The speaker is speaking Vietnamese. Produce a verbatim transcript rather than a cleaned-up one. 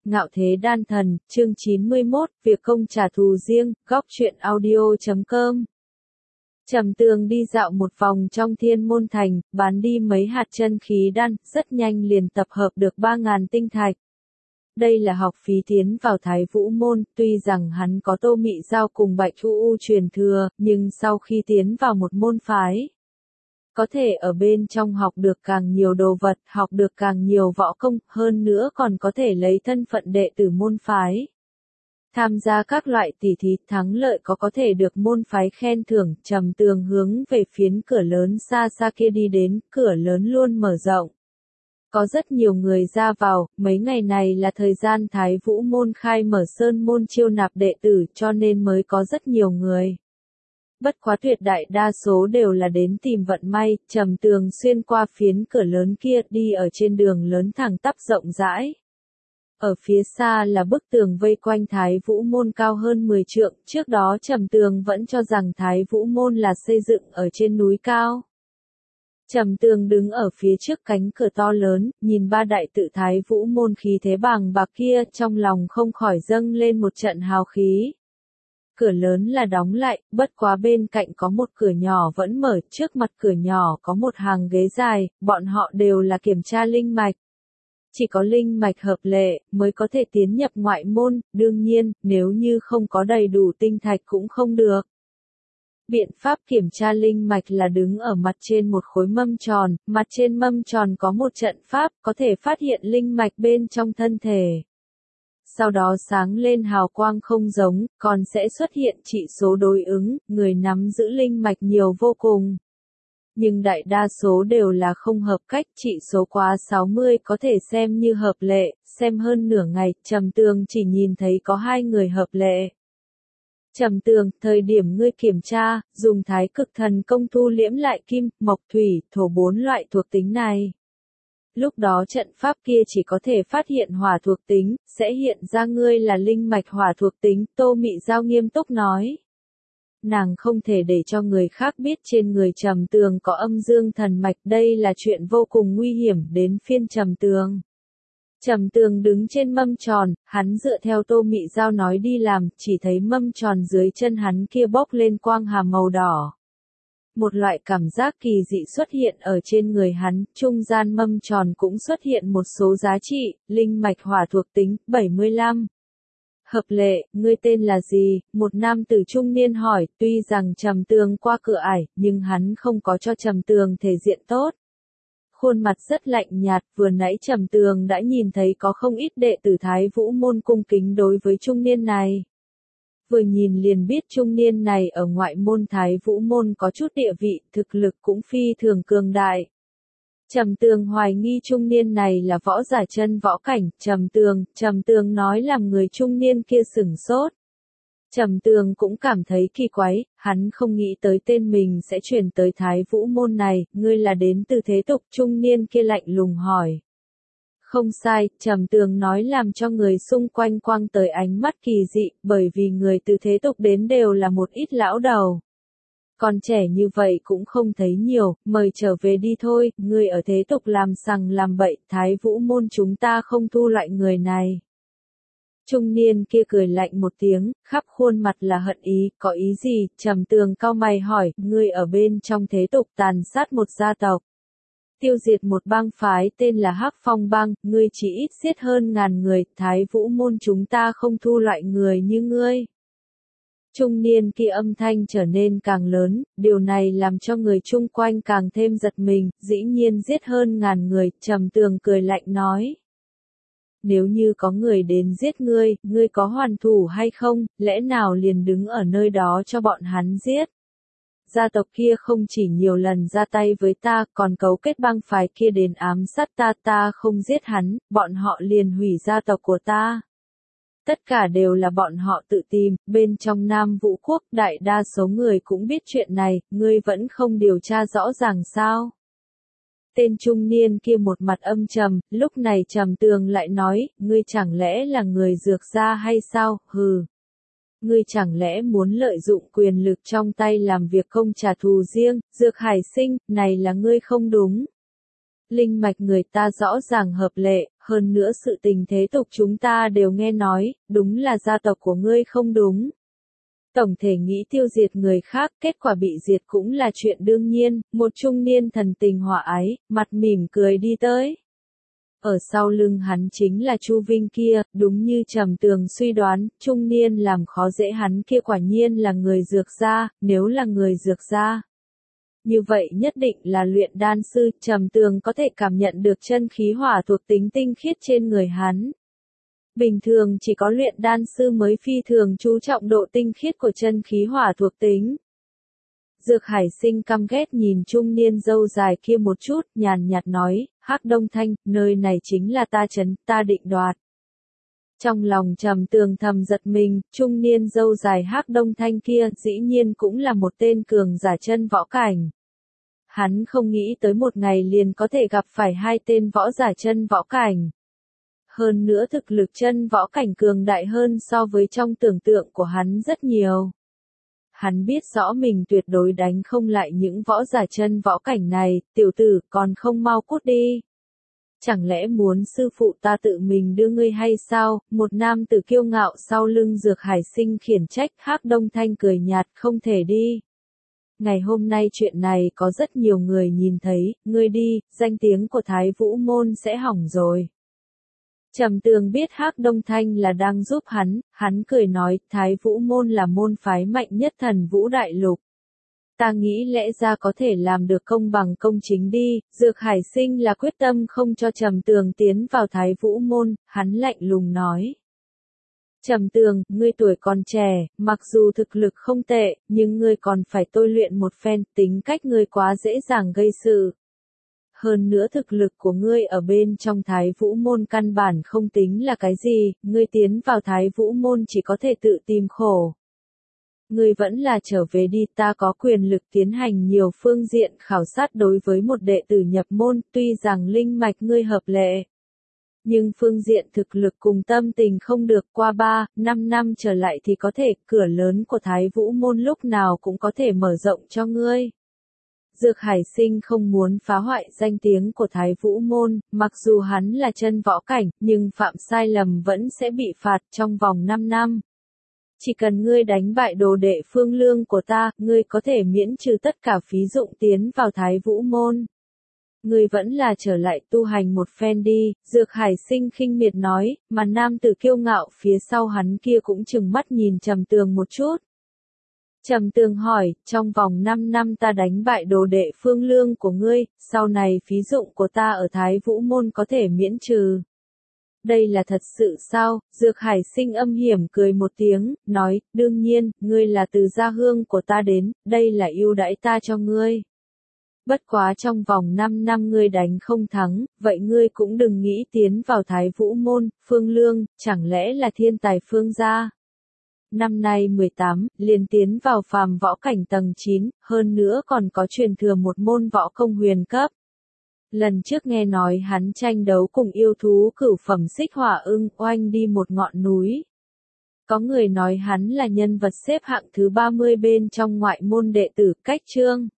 Ngạo Thế Đan Thần, chương chín mươi mốt, việc công trả thù riêng, góc truyện audio chấm com. Trầm Tường đi dạo một vòng trong Thiên Môn Thành, bán đi mấy hạt chân khí đan, rất nhanh liền tập hợp được ba ngàn tinh thạch. Đây là học phí tiến vào Thái Vũ Môn, tuy rằng hắn có Tô Mị Giao cùng Bạch U U truyền thừa, nhưng sau khi tiến vào một môn phái, có thể ở bên trong học được càng nhiều đồ vật, học được càng nhiều võ công, hơn nữa còn có thể lấy thân phận đệ tử môn phái. Tham gia các loại tỷ thí thắng lợi có có thể được môn phái khen thưởng. Trầm Tường hướng về phiến cửa lớn xa xa kia đi đến, cửa lớn luôn mở rộng. Có rất nhiều người ra vào, mấy ngày này là thời gian Thái Vũ Môn khai mở sơn môn chiêu nạp đệ tử cho nên mới có rất nhiều người. Bất quá tuyệt đại đa số đều là đến tìm vận may. Trầm Tường xuyên qua phiến cửa lớn kia đi ở trên đường lớn thẳng tắp rộng rãi. Ở phía xa là bức tường vây quanh Thái Vũ Môn cao hơn mười trượng, trước đó Trầm Tường vẫn cho rằng Thái Vũ Môn là xây dựng ở trên núi cao. Trầm Tường đứng ở phía trước cánh cửa to lớn, nhìn ba đại tự Thái Vũ Môn khí thế bàng bạc kia, trong lòng không khỏi dâng lên một trận hào khí. Cửa lớn là đóng lại, bất quá bên cạnh có một cửa nhỏ vẫn mở, trước mặt cửa nhỏ có một hàng ghế dài, bọn họ đều là kiểm tra linh mạch. Chỉ có linh mạch hợp lệ, mới có thể tiến nhập ngoại môn, đương nhiên, nếu như không có đầy đủ tinh thạch cũng không được. Biện pháp kiểm tra linh mạch là đứng ở mặt trên một khối mâm tròn, mặt trên mâm tròn có một trận pháp, có thể phát hiện linh mạch bên trong thân thể. Sau đó sáng lên hào quang không giống, còn sẽ xuất hiện trị số đối ứng, người nắm giữ linh mạch nhiều vô cùng. Nhưng đại đa số đều là không hợp cách, trị số quá sáu mươi có thể xem như hợp lệ, xem hơn nửa ngày, Trầm Tường chỉ nhìn thấy có hai người hợp lệ. Trầm Tường, thời điểm ngươi kiểm tra, dùng Thái Cực Thần công thu liễm lại kim, mộc, thủy, thổ bốn loại thuộc tính này. Lúc đó trận pháp kia chỉ có thể phát hiện hỏa thuộc tính, sẽ hiện ra ngươi là linh mạch hỏa thuộc tính, Tô Mị Giao nghiêm túc nói. Nàng không thể để cho người khác biết trên người Trầm Tường có âm dương thần mạch, đây là chuyện vô cùng nguy hiểm đến phiên Trầm Tường. Trầm Tường đứng trên mâm tròn, hắn dựa theo Tô Mị Giao nói đi làm, chỉ thấy mâm tròn dưới chân hắn kia bốc lên quang hà màu đỏ. Một loại cảm giác kỳ dị xuất hiện ở trên người hắn, trung gian mâm tròn cũng xuất hiện một số giá trị, linh mạch hỏa thuộc tính, bảy mươi lăm. Hợp lệ, ngươi tên là gì? Một nam tử trung niên hỏi, tuy rằng Trầm Tường qua cửa ải, nhưng hắn không có cho Trầm Tường thể diện tốt. Khuôn mặt rất lạnh nhạt, vừa nãy Trầm Tường đã nhìn thấy có không ít đệ tử Thái Vũ Môn cung kính đối với trung niên này. Vừa nhìn liền biết trung niên này ở ngoại môn Thái Vũ Môn có chút địa vị, thực lực cũng phi thường cường đại. Trầm Tường hoài nghi trung niên này là võ giả chân võ cảnh, Trầm Tường, Trầm Tường nói làm người trung niên kia sửng sốt. Trầm Tường cũng cảm thấy kỳ quái, hắn không nghĩ tới tên mình sẽ chuyển tới Thái Vũ Môn này, ngươi là đến từ thế tục, trung niên kia lạnh lùng hỏi. Không sai, Trầm Tường nói làm cho người xung quanh quăng tới ánh mắt kỳ dị, bởi vì người từ thế tục đến đều là một ít lão đầu. Còn trẻ như vậy cũng không thấy nhiều, mời trở về đi thôi, người ở thế tục làm sằng làm bậy, Thái Vũ Môn chúng ta không thu loại người này. Trung niên kia cười lạnh một tiếng, khắp khuôn mặt là hận ý, có ý gì? Trầm Tường cau mày hỏi, ngươi ở bên trong thế tục tàn sát một gia tộc, tiêu diệt một bang phái tên là Hắc Phong Bang, ngươi chỉ ít giết hơn ngàn người, Thái Vũ Môn chúng ta không thu loại người như ngươi. Trung niên kia âm thanh trở nên càng lớn, điều này làm cho người chung quanh càng thêm giật mình, dĩ nhiên giết hơn ngàn người, Trầm Tường cười lạnh nói. Nếu như có người đến giết ngươi, ngươi có hoàn thủ hay không, lẽ nào liền đứng ở nơi đó cho bọn hắn giết? Gia tộc kia không chỉ nhiều lần ra tay với ta, còn cấu kết bang phái kia đến ám sát ta, ta không giết hắn, bọn họ liền hủy gia tộc của ta. Tất cả đều là bọn họ tự tìm, bên trong Nam Vũ Quốc, đại đa số người cũng biết chuyện này, ngươi vẫn không điều tra rõ ràng sao? Tên trung niên kia một mặt âm trầm, lúc này Trầm Tường lại nói, ngươi chẳng lẽ là người dược gia hay sao, hừ. Ngươi chẳng lẽ muốn lợi dụng quyền lực trong tay làm việc công trả thù riêng, dược hải sinh, này là ngươi không đúng. Linh mạch người ta rõ ràng hợp lệ, hơn nữa sự tình thế tục chúng ta đều nghe nói, đúng là gia tộc của ngươi không đúng. Tổng thể nghĩ tiêu diệt người khác, kết quả bị diệt cũng là chuyện đương nhiên, một trung niên thần tình hòa ái, mặt mỉm cười đi tới. Ở sau lưng hắn chính là Chu Vinh kia, đúng như Trầm Tường suy đoán, trung niên làm khó dễ hắn kia quả nhiên là người dược gia, nếu là người dược gia. Như vậy nhất định là luyện đan sư, Trầm Tường có thể cảm nhận được chân khí hỏa thuộc tính tinh khiết trên người hắn. Bình thường chỉ có luyện đan sư mới phi thường chú trọng độ tinh khiết của chân khí hỏa thuộc tính. Dược Hải Sinh căm ghét nhìn trung niên râu dài kia một chút, nhàn nhạt nói, Hắc Đông Thanh, nơi này chính là ta trấn, ta định đoạt. Trong lòng Trầm Tường thầm giật mình, trung niên râu dài Hắc Đông Thanh kia dĩ nhiên cũng là một tên cường giả chân võ cảnh. Hắn không nghĩ tới một ngày liền có thể gặp phải hai tên võ giả chân võ cảnh. Hơn nữa thực lực chân võ cảnh cường đại hơn so với trong tưởng tượng của hắn rất nhiều. Hắn biết rõ mình tuyệt đối đánh không lại những võ giả chân võ cảnh này, tiểu tử còn không mau cút đi. Chẳng lẽ muốn sư phụ ta tự mình đưa ngươi hay sao? Một nam tử kiêu ngạo sau lưng Dược Hải Sinh khiển trách. Hắc Đông Thanh cười nhạt, không thể đi. Ngày hôm nay chuyện này có rất nhiều người nhìn thấy, ngươi đi, danh tiếng của Thái Vũ Môn sẽ hỏng rồi. Trầm Tường biết Hắc Đông Thanh là đang giúp hắn, hắn cười nói, Thái Vũ Môn là môn phái mạnh nhất Thần Vũ Đại Lục. Ta nghĩ lẽ ra có thể làm được công bằng công chính đi, Dược Hải Sinh là quyết tâm không cho Trầm Tường tiến vào Thái Vũ Môn, hắn lạnh lùng nói. Trầm Tường, ngươi tuổi còn trẻ, mặc dù thực lực không tệ, nhưng ngươi còn phải tôi luyện một phen, tính cách ngươi quá dễ dàng gây sự. Hơn nữa thực lực của ngươi ở bên trong Thái Vũ Môn căn bản không tính là cái gì, ngươi tiến vào Thái Vũ Môn chỉ có thể tự tìm khổ. Ngươi vẫn là trở về đi, ta có quyền lực tiến hành nhiều phương diện khảo sát đối với một đệ tử nhập môn, tuy rằng linh mạch ngươi hợp lệ. Nhưng phương diện thực lực cùng tâm tình không được, qua ba, năm năm trở lại thì có thể, cửa lớn của Thái Vũ Môn lúc nào cũng có thể mở rộng cho ngươi. Dược Hải Sinh không muốn phá hoại danh tiếng của Thái Vũ Môn, mặc dù hắn là chân võ cảnh, nhưng phạm sai lầm vẫn sẽ bị phạt trong vòng năm năm. Chỉ cần ngươi đánh bại đồ đệ Phương Lương của ta, ngươi có thể miễn trừ tất cả phí dụng tiến vào Thái Vũ Môn. Ngươi vẫn là trở lại tu hành một phen đi, Dược Hải Sinh khinh miệt nói, mà nam tử kiêu ngạo phía sau hắn kia cũng chừng mắt nhìn Trầm Tường một chút. Trầm Tường hỏi, trong vòng năm năm ta đánh bại đồ đệ Phương Lương của ngươi, sau này phí dụng của ta ở Thái Vũ Môn có thể miễn trừ. Đây là thật sự sao? Dược Hải Sinh âm hiểm cười một tiếng, nói, đương nhiên, ngươi là từ gia hương của ta đến, đây là ưu đãi ta cho ngươi. Bất quá trong vòng năm năm ngươi đánh không thắng, vậy ngươi cũng đừng nghĩ tiến vào Thái Vũ Môn, Phương Lương, chẳng lẽ là thiên tài Phương gia? Năm nay mười tám, liền tiến vào phàm võ cảnh tầng chín, hơn nữa còn có truyền thừa một môn võ công huyền cấp. Lần trước nghe nói hắn tranh đấu cùng yêu thú cửu phẩm xích hỏa ưng oanh đi một ngọn núi. Có người nói hắn là nhân vật xếp hạng thứ ba mươi bên trong ngoại môn đệ tử Cách Trương.